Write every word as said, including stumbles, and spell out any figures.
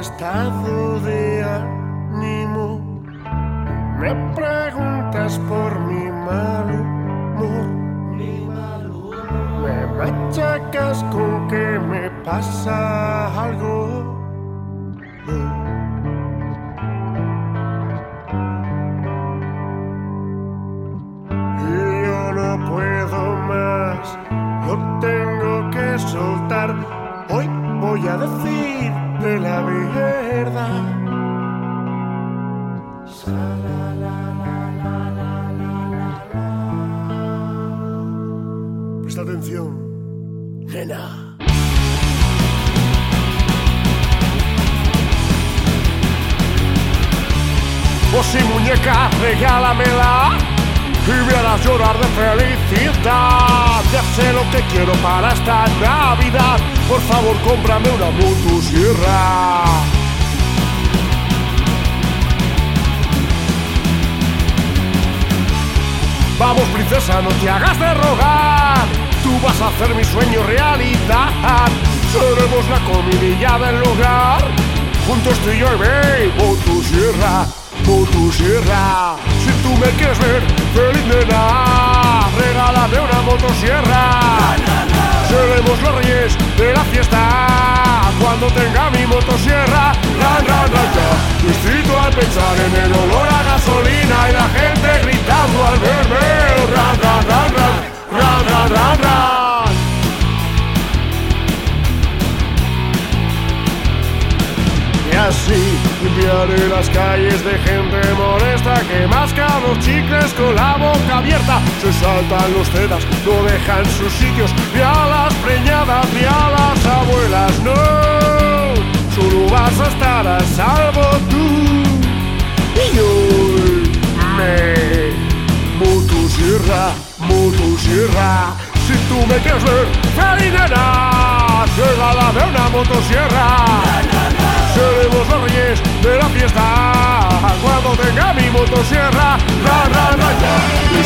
estado de ánimo. Me preguntas por mi mal humor. Mi mal humor. Me machacas con que me pasa algo. Y yo no puedo más, lo tengo que soltar. Hoy voy a decirte la verdad. Presta atención, nena. Oh sí, muñeca, regálamela y me harás llorar de felicidad. Ya sé lo que quiero para esta Navidad. Por favor, cómprame una motosierra. Vamos, princesa, no te hagas de rogar. Tú vas a hacer mi sueño realidad. Seremos la comidilla del hogar. Juntos tú y yo, baby, motosierra, motosierra. Si tú me quieres ver feliz, nena, regálame una motosierra. Seremos los reyes de la fiesta cuando tenga mi motosierra. Ran, ran, ran, ya. Distrito al pensar en el olor a gasolina y la gente gritando al verme. Ran, ran, ran, ran, ran, ran, ran, ran. Y así limpiaré las calles de gente molesta que masca los chicles con la boca abierta. Se saltan los cedas, no dejan sus sitios ni a las preñadas ni a las abuelas. No, solo vas a estar a salvo tú y yo. Me motosierra, motosierra. Si tú me quieres ver feliz, nena, regálame una motosierra. Seremos los reyes de la fiesta cuando tenga mi motosierra. Ra, ra, ra, ya.